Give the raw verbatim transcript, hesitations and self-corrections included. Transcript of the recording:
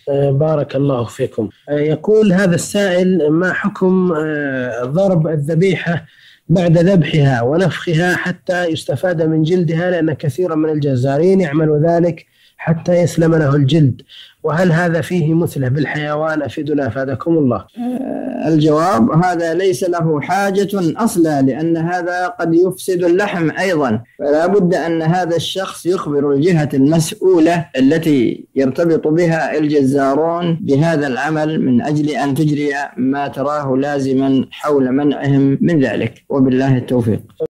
آه، بارك الله فيكم. آه، يقول هذا السائل: ما حكم آه، ضرب الذبيحة بعد ذبحها ونفخها حتى يستفاد من جلدها، لأن كثيرا من الجزارين يعمل ذلك حتى يسلم له الجلد، وهل هذا فيه مثله بالحيوان؟ أفيدنا أفادكم الله. الجواب: هذا ليس له حاجة أصلا، لأن هذا قد يفسد اللحم أيضا، فلا بد أن هذا الشخص يخبر الجهة المسؤولة التي يرتبط بها الجزارون بهذا العمل من أجل أن تجري ما تراه لازما حول منعهم من ذلك، وبالله التوفيق.